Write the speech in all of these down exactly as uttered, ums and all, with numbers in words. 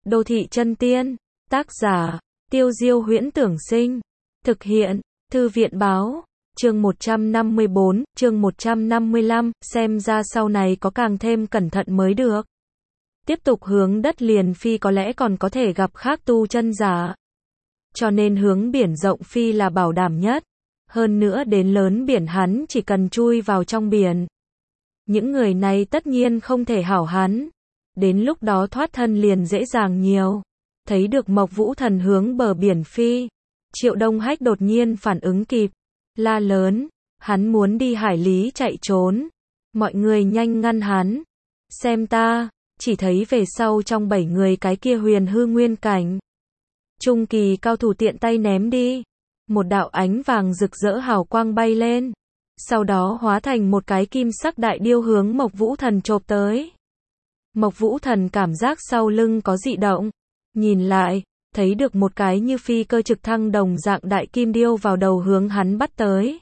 Đô thị chân tiên. Tác giả, Tiêu Diêu Huyễn Tưởng Sinh. Thực hiện, Thư viện Báo. Chương một trăm năm mươi bốn, chương một trăm năm mươi lăm, xem ra sau này có càng thêm cẩn thận mới được. Tiếp tục hướng đất liền phi có lẽ còn có thể gặp khác tu chân giả. Cho nên hướng biển rộng phi là bảo đảm nhất. Hơn nữa đến lớn biển hắn chỉ cần chui vào trong biển. Những người này tất nhiên không thể hảo hắn. Đến lúc đó thoát thân liền dễ dàng nhiều. Thấy được Mộc Vũ Thần hướng bờ biển phi. Triệu Đông Hách đột nhiên phản ứng kịp. La lớn. Hắn muốn đi hải lý chạy trốn. Mọi người nhanh ngăn hắn. Xem ta. Chỉ thấy về sau trong bảy người cái kia huyền hư nguyên cảnh. Trung kỳ cao thủ tiện tay ném đi. Một đạo ánh vàng rực rỡ hào quang bay lên. Sau đó hóa thành một cái kim sắc đại điêu hướng Mộc Vũ Thần chộp tới. Mộc Vũ Thần cảm giác sau lưng có dị động. Nhìn lại, thấy được một cái như phi cơ trực thăng đồng dạng đại kim điêu vào đầu hướng hắn bắt tới.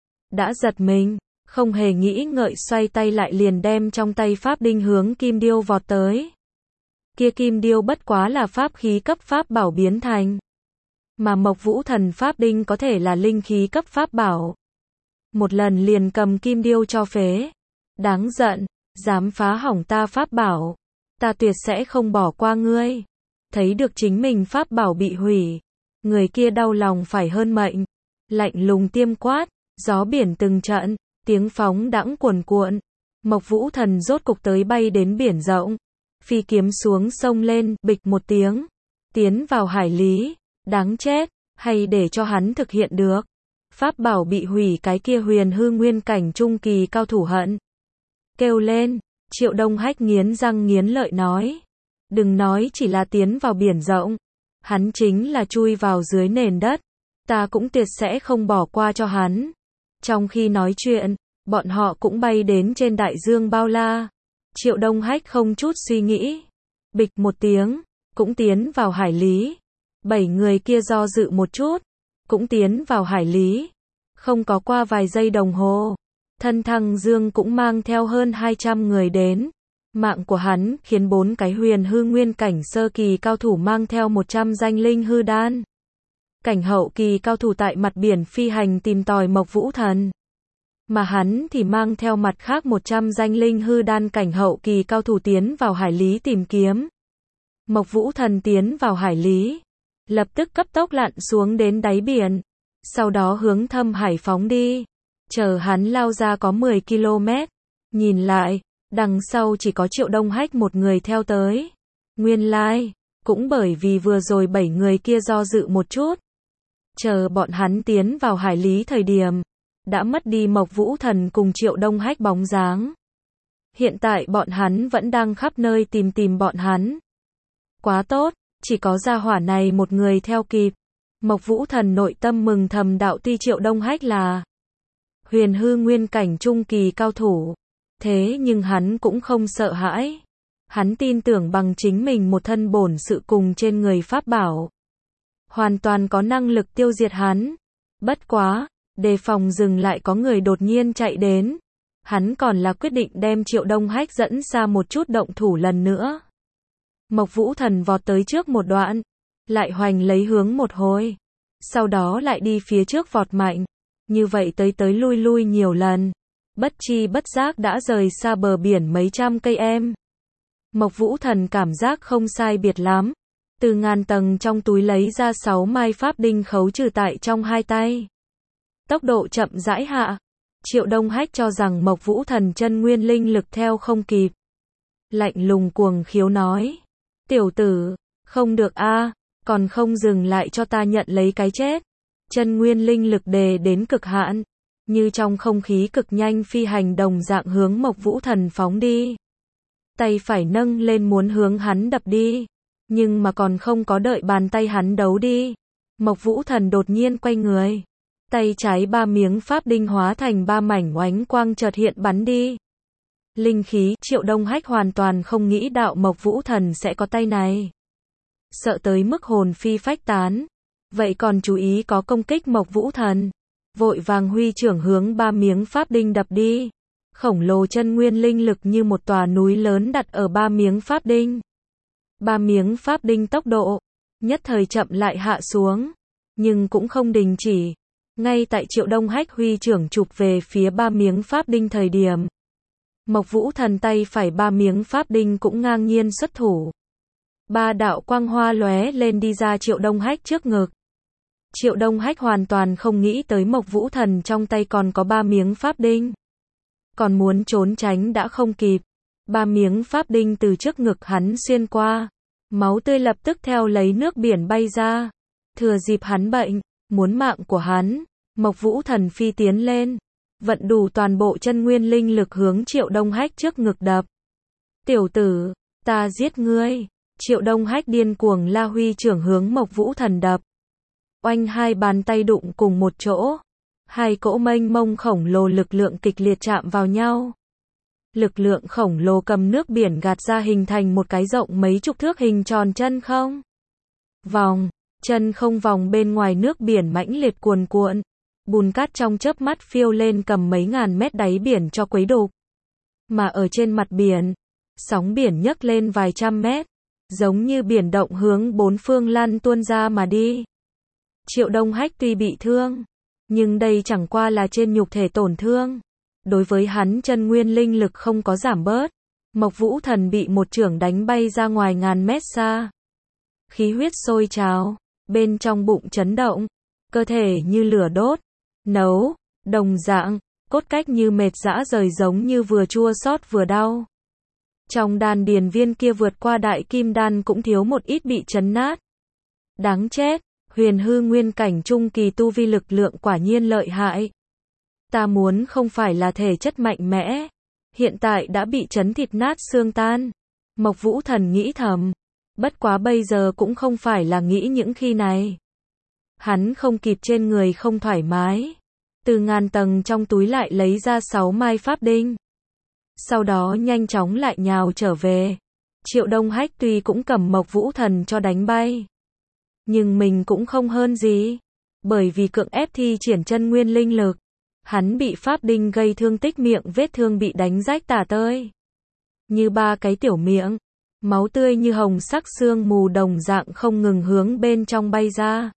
Đã giật mình, không hề nghĩ ngợi xoay tay lại liền đem trong tay pháp đinh hướng kim điêu vọt tới. Kia kim điêu bất quá là pháp khí cấp pháp bảo biến thành. Mà Mộc Vũ Thần pháp đinh có thể là linh khí cấp pháp bảo. Một lần liền cầm kim điêu cho phế. Đáng giận, dám phá hỏng ta pháp bảo. Ta tuyệt sẽ không bỏ qua ngươi. Thấy được chính mình pháp bảo bị hủy. Người kia đau lòng phải hơn mệnh. Lạnh lùng tiêm quát, gió biển từng trận, tiếng phóng đãng cuồn cuộn. Mộc Vũ Thần rốt cục tới bay đến biển rộng. Phi kiếm xuống sông lên, bịch một tiếng. Tiến vào hải lý. Đáng chết, hay để cho hắn thực hiện được. Pháp bảo bị hủy cái kia huyền hư nguyên cảnh trung kỳ cao thủ hận. Kêu lên, Triệu Đông Hách nghiến răng nghiến lợi nói. Đừng nói chỉ là tiến vào biển rộng. Hắn chính là chui vào dưới nền đất. Ta cũng tuyệt sẽ không bỏ qua cho hắn. Trong khi nói chuyện, bọn họ cũng bay đến trên đại dương bao la. Triệu Đông Hách không chút suy nghĩ. Bịch một tiếng, cũng tiến vào hải lý. Bảy người kia do dự một chút, cũng tiến vào hải lý. Không có qua vài giây đồng hồ, thân Thăng Dương cũng mang theo hơn hai trăm người đến. Mạng của hắn khiến bốn cái huyền hư nguyên cảnh sơ kỳ cao thủ mang theo một trăm danh linh hư đan. Cảnh hậu kỳ cao thủ tại mặt biển phi hành tìm tòi Mộc Vũ Thần. Mà hắn thì mang theo mặt khác một trăm danh linh hư đan cảnh hậu kỳ cao thủ tiến vào hải lý tìm kiếm. Mộc Vũ Thần tiến vào hải lý. Lập tức cấp tốc lặn xuống đến đáy biển. Sau đó hướng thâm hải phóng đi. Chờ hắn lao ra có mười ki lô mét. Nhìn lại, đằng sau chỉ có Triệu Đông Hách một người theo tới. Nguyên lai, like, cũng bởi vì vừa rồi bảy người kia do dự một chút. Chờ bọn hắn tiến vào hải lý thời điểm. Đã mất đi Mộc Vũ Thần cùng Triệu Đông Hách bóng dáng. Hiện tại bọn hắn vẫn đang khắp nơi tìm tìm bọn hắn. Quá tốt. Chỉ có gia hỏa này một người theo kịp. Mộc Vũ Thần nội tâm mừng thầm đạo tuy Triệu Đông Hách là huyền hư nguyên cảnh trung kỳ cao thủ. Thế nhưng hắn cũng không sợ hãi. Hắn tin tưởng bằng chính mình một thân bổn sự cùng trên người pháp bảo. Hoàn toàn có năng lực tiêu diệt hắn. Bất quá, đề phòng dừng lại có người đột nhiên chạy đến. Hắn còn là quyết định đem Triệu Đông Hách dẫn xa một chút động thủ lần nữa. Mộc Vũ Thần vọt tới trước một đoạn, lại hoành lấy hướng một hồi, sau đó lại đi phía trước vọt mạnh, như vậy tới tới lui lui nhiều lần, bất chi bất giác đã rời xa bờ biển mấy trăm cây em. Mộc Vũ Thần cảm giác không sai biệt lắm, từ ngàn tầng trong túi lấy ra sáu mai pháp đinh khấu trừ tại trong hai tay. Tốc độ chậm rãi hạ, Triệu Đông Hách cho rằng Mộc Vũ Thần chân nguyên linh lực theo không kịp. Lạnh lùng cuồng khiếu nói. Tiểu tử, không được a, à, còn không dừng lại cho ta nhận lấy cái chết. Chân nguyên linh lực đề đến cực hạn, như trong không khí cực nhanh phi hành đồng dạng hướng Mộc Vũ Thần phóng đi. Tay phải nâng lên muốn hướng hắn đập đi, nhưng mà còn không có đợi bàn tay hắn đấu đi. Mộc Vũ Thần đột nhiên quay người, tay trái ba miếng pháp đinh hóa thành ba mảnh oánh quang chợt hiện bắn đi. Linh khí, Triệu Đông Hách hoàn toàn không nghĩ đạo Mộc Vũ Thần sẽ có tay này. Sợ tới mức hồn phi phách tán. Vậy còn chú ý có công kích Mộc Vũ Thần. Vội vàng huy trưởng hướng ba miếng pháp đinh đập đi. Khổng lồ chân nguyên linh lực như một tòa núi lớn đặt ở ba miếng pháp đinh. Ba miếng pháp đinh tốc độ nhất thời chậm lại hạ xuống, nhưng cũng không đình chỉ. Ngay tại Triệu Đông Hách huy trưởng chụp về phía ba miếng pháp đinh thời điểm, Mộc Vũ Thần tay phải ba miếng pháp đinh cũng ngang nhiên xuất thủ. Ba đạo quang hoa lóe lên đi ra Triệu Đông Hách trước ngực. Triệu Đông Hách hoàn toàn không nghĩ tới Mộc Vũ Thần trong tay còn có ba miếng pháp đinh. Còn muốn trốn tránh đã không kịp. Ba miếng pháp đinh từ trước ngực hắn xuyên qua. Máu tươi lập tức theo lấy nước biển bay ra. Thừa dịp hắn bệnh, muốn mạng của hắn, Mộc Vũ Thần phi tiến lên. Vận đủ toàn bộ chân nguyên linh lực hướng Triệu Đông Hách trước ngực đập. Tiểu tử, ta giết ngươi. Triệu Đông Hách điên cuồng la huy trưởng hướng Mộc Vũ Thần đập. Oanh, hai bàn tay đụng cùng một chỗ. Hai cỗ mênh mông khổng lồ lực lượng kịch liệt chạm vào nhau. Lực lượng khổng lồ cầm nước biển gạt ra hình thành một cái rộng mấy chục thước hình tròn chân không. Vòng, chân không vòng bên ngoài nước biển mãnh liệt cuồn cuộn. Bùn cát trong chớp mắt phiêu lên cầm mấy ngàn mét đáy biển cho quấy đục. Mà ở trên mặt biển, sóng biển nhấc lên vài trăm mét, giống như biển động hướng bốn phương lăn tuôn ra mà đi. Triệu Đông Hách tuy bị thương, nhưng đây chẳng qua là trên nhục thể tổn thương. Đối với hắn chân nguyên linh lực không có giảm bớt. Mộc Vũ Thần bị một chưởng đánh bay ra ngoài ngàn mét xa. Khí huyết sôi trào, bên trong bụng chấn động, cơ thể như lửa đốt, nấu, đồng dạng, cốt cách như mệt rã rời giống như vừa chua xót vừa đau. Trong đan điền viên kia vượt qua đại kim đan cũng thiếu một ít bị chấn nát. Đáng chết, huyền hư nguyên cảnh trung kỳ tu vi lực lượng quả nhiên lợi hại. Ta muốn không phải là thể chất mạnh mẽ, hiện tại đã bị chấn thịt nát xương tan. Mộc Vũ Thần nghĩ thầm, bất quá bây giờ cũng không phải là nghĩ những khi này. Hắn không kịp trên người không thoải mái, từ ngàn tầng trong túi lại lấy ra sáu mai pháp đinh. Sau đó nhanh chóng lại nhào trở về. Triệu Đông Hách tuy cũng cầm Mộc Vũ Thần cho đánh bay, nhưng mình cũng không hơn gì, bởi vì cưỡng ép thi triển chân nguyên linh lực. Hắn bị pháp đinh gây thương tích, miệng vết thương bị đánh rách tả tơi. Như ba cái tiểu miệng, máu tươi như hồng sắc sương mù đồng dạng không ngừng hướng bên trong bay ra.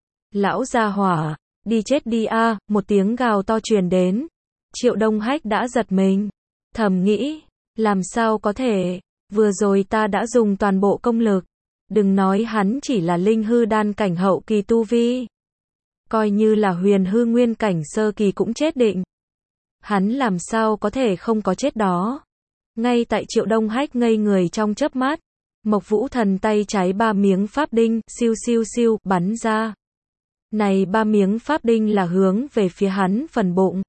Lão gia hỏa, đi chết đi a, một tiếng gào to truyền đến. Triệu Đông Hách đã giật mình, thầm nghĩ, làm sao có thể, vừa rồi ta đã dùng toàn bộ công lực, đừng nói hắn chỉ là linh hư đan cảnh hậu kỳ tu vi. Coi như là huyền hư nguyên cảnh sơ kỳ cũng chết định. Hắn làm sao có thể không có chết đó. Ngay tại Triệu Đông Hách ngây người trong chớp mắt, Mộc Vũ Thần tay trái ba miếng pháp đinh, siêu siêu siêu, bắn ra. Này ba miếng pháp đinh là hướng về phía hắn phần bụng.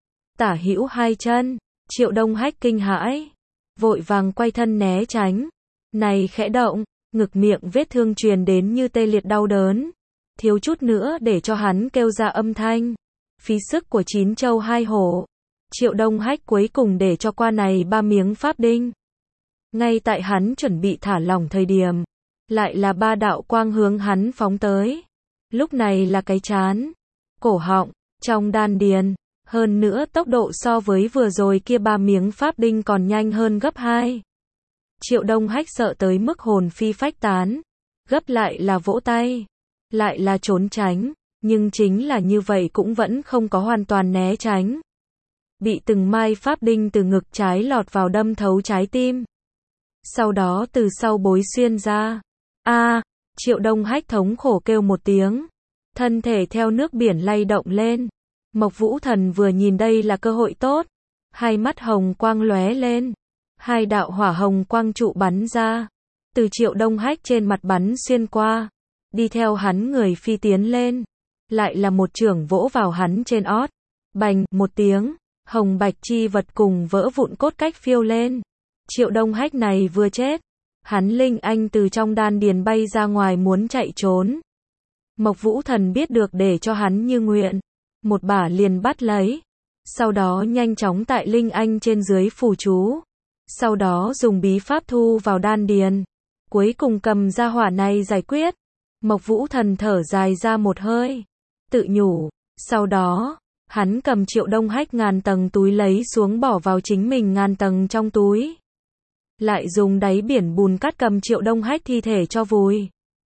Tả hữu hai chân, Triệu Đông Hách kinh hãi, vội vàng quay thân né tránh. Này khẽ động, ngực miệng vết thương truyền đến như tê liệt đau đớn. Thiếu chút nữa để cho hắn kêu ra âm thanh. Phí sức của chín châu hai hổ. Triệu Đông Hách cuối cùng để cho qua này ba miếng pháp đinh. Ngay tại hắn chuẩn bị thả lỏng thời điểm, lại là ba đạo quang hướng hắn phóng tới. Lúc này là cái trán, cổ họng, trong đan điền. Hơn nữa tốc độ so với vừa rồi kia ba miếng pháp đinh còn nhanh hơn gấp hai. Triệu Đông Hách sợ tới mức hồn phi phách tán. Gấp lại là vỗ tay, lại là trốn tránh, nhưng chính là như vậy cũng vẫn không có hoàn toàn né tránh. Bị từng mai pháp đinh từ ngực trái lọt vào đâm thấu trái tim. Sau đó từ sau bối xuyên ra. A, Triệu Đông Hách thống khổ kêu một tiếng. Thân thể theo nước biển lay động lên. Mộc Vũ Thần vừa nhìn đây là cơ hội tốt. Hai mắt hồng quang lóe lên. Hai đạo hỏa hồng quang trụ bắn ra. Từ Triệu Đông Hách trên mặt bắn xuyên qua. Đi theo hắn người phi tiến lên. Lại là một chưởng vỗ vào hắn trên ót. Bành, một tiếng. Hồng bạch chi vật cùng vỡ vụn cốt cách phiêu lên. Triệu Đông Hách này vừa chết. Hắn linh anh từ trong đan điền bay ra ngoài muốn chạy trốn. Mộc Vũ Thần biết được để cho hắn như nguyện. Một bả liền bắt lấy. Sau đó nhanh chóng tại linh anh trên dưới phù chú. Sau đó dùng bí pháp thu vào đan điền. Cuối cùng cầm ra hỏa này giải quyết. Mộc Vũ Thần thở dài ra một hơi. Tự nhủ. Sau đó, hắn cầm Triệu Đông Hách ngàn tầng túi lấy xuống bỏ vào chính mình ngàn tầng trong túi. lại dùng đáy biển bùn cát cầm Triệu Đông Hách thi thể cho vùi.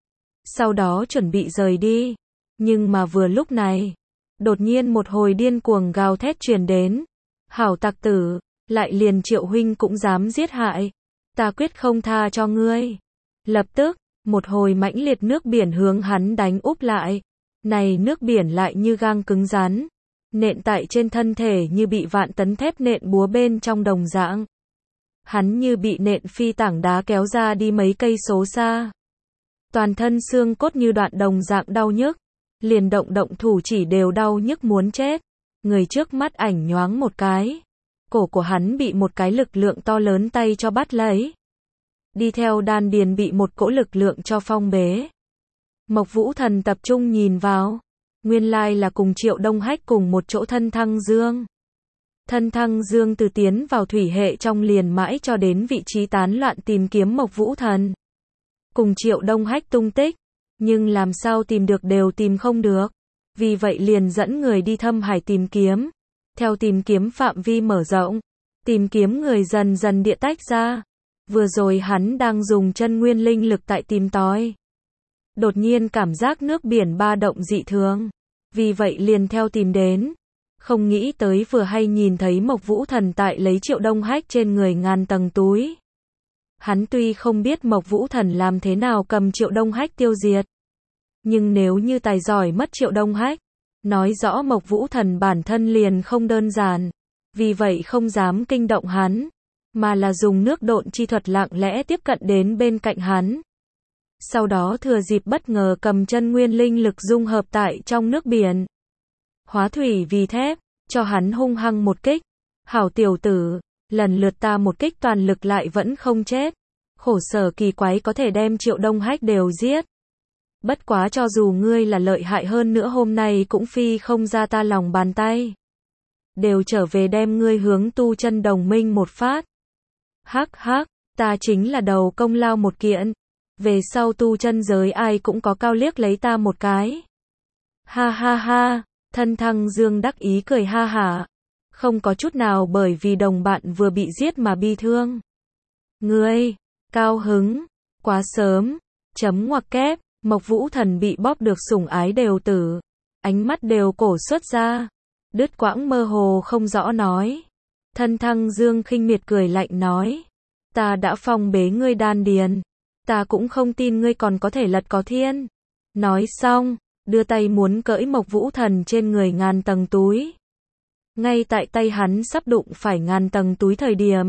Sau đó chuẩn bị rời đi. Nhưng mà vừa lúc này, đột nhiên một hồi điên cuồng gào thét truyền đến. Hảo tặc tử, lại liền Triệu huynh cũng dám giết hại. Ta quyết không tha cho ngươi. Lập tức, một hồi mãnh liệt nước biển hướng hắn đánh úp lại. Này nước biển lại như gang cứng rắn, nện tại trên thân thể như bị vạn tấn thép nện búa bên trong đồng dạng. Hắn như bị nện phi tảng đá kéo ra đi mấy cây số xa. Toàn thân xương cốt như đoạn đồng dạng đau nhức, liền động động thủ chỉ đều đau nhức muốn chết. Người trước mắt ảnh nhoáng một cái, cổ của hắn bị một cái lực lượng to lớn tay cho bắt lấy. Đi theo đan điền bị một cỗ lực lượng cho phong bế. Mộc Vũ Thần tập trung nhìn vào, nguyên lai là cùng Triệu Đông Hách cùng một chỗ Thân Thăng Dương. Thân Thăng Dương từ tiến vào thủy hệ trong liền mãi cho đến vị trí tán loạn tìm kiếm Mộc Vũ Thần. Cùng Triệu Đông Hách tung tích, nhưng làm sao tìm được đều tìm không được. Vì vậy liền dẫn người đi thâm hải tìm kiếm. Theo tìm kiếm phạm vi mở rộng, tìm kiếm người dần dần địa tách ra. Vừa rồi hắn đang dùng chân nguyên linh lực tại tìm tòi. Đột nhiên cảm giác nước biển ba động dị thường. Vì vậy liền theo tìm đến. Không nghĩ tới vừa hay nhìn thấy Mộc Vũ Thần tại lấy Triệu Đông Hách trên người ngàn tầng túi. Hắn tuy không biết Mộc Vũ Thần làm thế nào cầm Triệu Đông Hách tiêu diệt. Nhưng nếu như tài giỏi mất Triệu Đông Hách, nói rõ Mộc Vũ Thần bản thân liền không đơn giản. Vì vậy không dám kinh động hắn, mà là dùng nước độn chi thuật lặng lẽ tiếp cận đến bên cạnh hắn. Sau đó thừa dịp bất ngờ cầm chân nguyên linh lực dung hợp tại trong nước biển. Hóa thủy vì thép, cho hắn hung hăng một kích. Hảo tiểu tử, lần lượt ta một kích toàn lực lại vẫn không chết. Khổ sở kỳ quái có thể đem Triệu Đông Hách đều giết. Bất quá cho dù ngươi là lợi hại hơn nữa hôm nay cũng phi không ra ta lòng bàn tay. Đều trở về đem ngươi hướng tu chân đồng minh một phát. Hắc hắc, ta chính là đầu công lao một kiện. Về sau tu chân giới ai cũng có cao liếc lấy ta một cái. Ha ha ha, Thân Thăng Dương đắc ý cười ha hả. Không có chút nào bởi vì đồng bạn vừa bị giết mà bi thương. Ngươi, cao hứng, quá sớm, chấm ngoặc kép, Mộc Vũ Thần bị bóp được sủng ái đều tử. Ánh mắt đều cổ xuất ra. Đứt quãng mơ hồ không rõ nói. Thân Thăng Dương khinh miệt cười lạnh nói. Ta đã phong bế ngươi đan điền. Ta cũng không tin ngươi còn có thể lật có thiên. Nói xong, đưa tay muốn cởi Mộc Vũ Thần trên người ngàn tầng túi. Ngay tại tay hắn sắp đụng phải ngàn tầng túi thời điểm.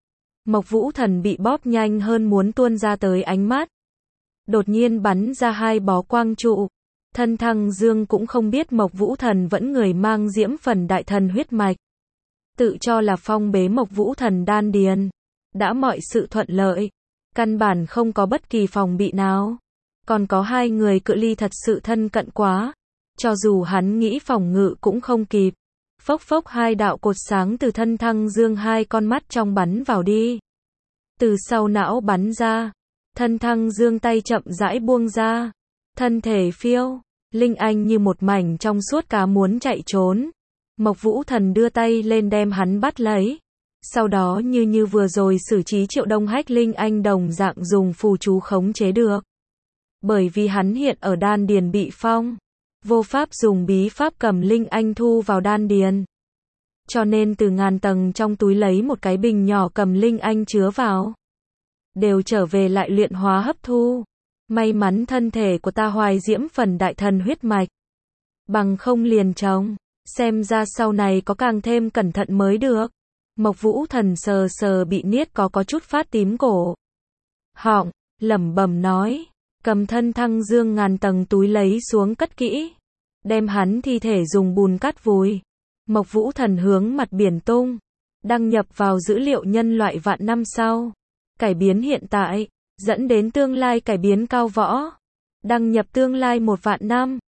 Mộc Vũ Thần bị bóp nhanh hơn muốn tuôn ra tới ánh mắt. Đột nhiên bắn ra hai bó quang trụ. Thân Thăng Dương cũng không biết Mộc Vũ Thần vẫn người mang diễm phần đại thần huyết mạch. Tự cho là phong bế Mộc Vũ Thần đan điền. Đã mọi sự thuận lợi. Căn bản không có bất kỳ phòng bị nào. Còn có hai người cự ly thật sự thân cận quá. Cho dù hắn nghĩ phòng ngự cũng không kịp. Phốc phốc hai đạo cột sáng từ Thân Thăng Dương hai con mắt trong bắn vào đi. Từ sau não bắn ra. Thân Thăng Dương tay chậm rãi buông ra. Thân thể phiêu. Linh anh như một mảnh trong suốt cá muốn chạy trốn. Mộc Vũ Thần đưa tay lên đem hắn bắt lấy. Sau đó như như vừa rồi xử trí Triệu Đông Hách Linh anh đồng dạng dùng phù chú khống chế được. Bởi vì hắn hiện ở đan điền bị phong. Vô pháp dùng bí pháp cầm Linh anh thu vào đan điền. Cho nên từ ngàn tầng trong túi lấy một cái bình nhỏ cầm Linh anh chứa vào. Đều trở về lại luyện hóa hấp thu. May mắn thân thể của ta hoài diễm phần đại thần huyết mạch. Bằng không liền trống. Xem ra sau này có càng thêm cẩn thận mới được. Mộc Vũ Thần sờ sờ bị niết có có chút phát tím cổ. Họng, lẩm bẩm nói. Cầm Thân Thăng Dương ngàn tầng túi lấy xuống cất kỹ. Đem hắn thi thể dùng bùn cát vùi. Mộc Vũ Thần hướng mặt biển tung. Đăng nhập vào dữ liệu nhân loại vạn năm sau. Cải biến hiện tại. Dẫn đến tương lai cải biến cao võ. Đăng nhập tương lai một vạn năm.